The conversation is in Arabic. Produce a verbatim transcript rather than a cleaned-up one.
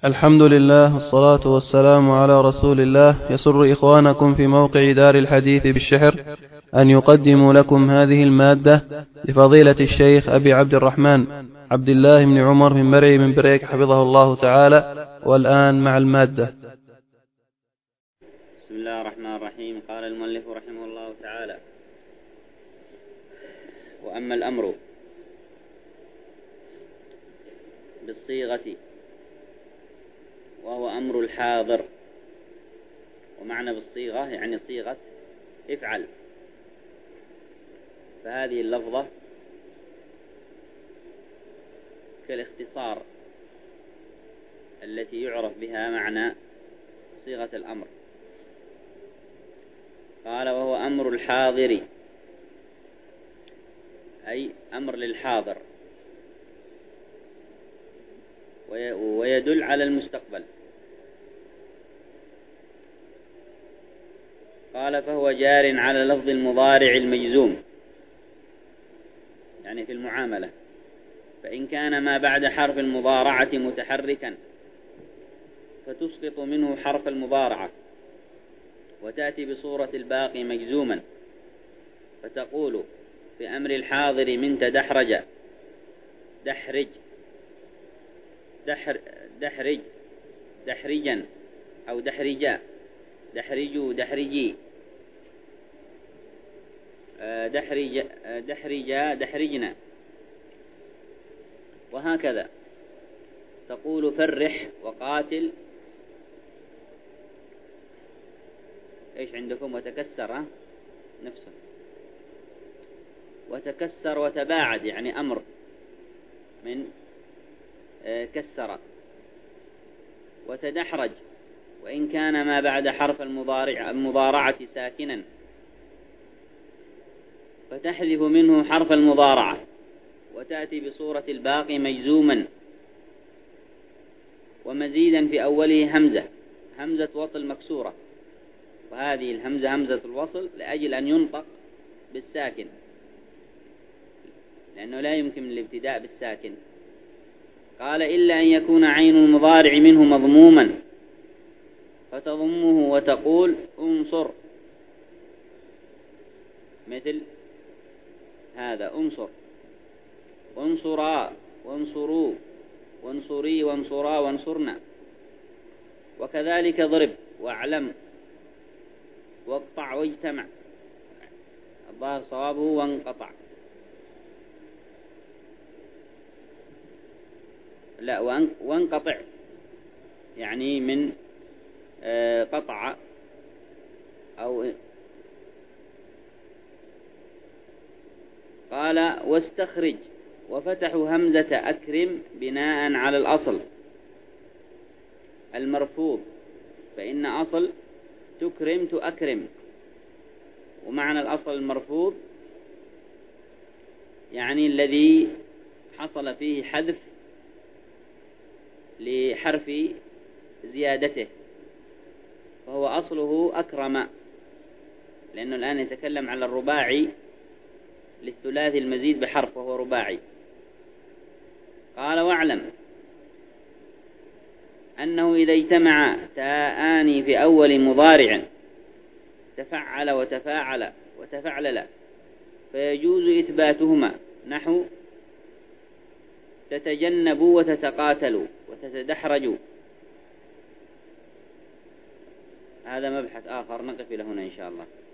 الحمد لله والصلاة والسلام على رسول الله. يسر إخوانكم في موقع دار الحديث بالشحر أن يقدموا لكم هذه المادة لفضيلة الشيخ أبي عبد الرحمن عبد الله بن عمر بن مرعي من بريك حفظه الله تعالى. والآن مع المادة. بسم الله الرحمن الرحيم. قال المؤلف رحمه الله تعالى: وأما الأمر بالصيغة وهو أمر الحاضر، ومعنى بالصيغة يعني صيغة افعل، فهذه اللفظة كالاختصار التي يعرف بها معنى صيغة الأمر. قال: وهو أمر الحاضر، أي أمر للحاضر، ويدل على المستقبل. قال: فهو جار على لفظ المضارع المجزوم، يعني في المعاملة، فإن كان ما بعد حرف المضارعة متحركا فتسقط منه حرف المضارعة وتأتي بصورة الباقي مجزوما، فتقول في أمر الحاضر من تدحرج دحرج دحر دحرج دحرجا أو دحرجا دحرجوا دحرجي دحرج دحرجا دحرجنا، وهكذا. تقول فرح وقاتل، إيش عندكم؟ وتكسر نفسه، وتكسر وتباعد، يعني أمر من كسر. وتدحرج وإن كان ما بعد حرف المضارع المضارعة ساكنا فتحذف منه حرف المضارعة وتأتي بصورة الباقي مجزوما، ومزيدا في أوله همزة همزة وصل مكسورة، وهذه الهمزة همزة الوصل لأجل أن ينطق بالساكن، لأنه لا يمكن الابتداء بالساكن. قال: إلا أن يكون عين المضارع منه مضموما فتضمه وتقول انصر، مثل هذا: انصر، وانصرا، وانصروا، وانصري، وانصرا، وانصرنا. وكذلك ضرب واعلم واقطع واجتمع، الظاهر صوابه وانقطع، لا وانقطع، يعني من قطع أو. قال: واستخرج وفتحوا همزة أكرم بناء على الأصل المرفوض، فإن أصل تكرم تأكرم، ومعنى الأصل المرفوض يعني الذي حصل فيه حذف لحرف زيادته، فهو أصله أكرم، لأنه الآن يتكلم على الرباعي للثلاثي المزيد بحرف وهو رباعي. قال: واعلم أنه إذا اجتمع تاءان في أول مضارع تفعل وتفاعل وتفعلل فيجوز إثباتهما، نحو تتجنبوا وتتقاتلوا وتتدحرجوا. هذا مبحث آخر نقف له هنا إن شاء الله.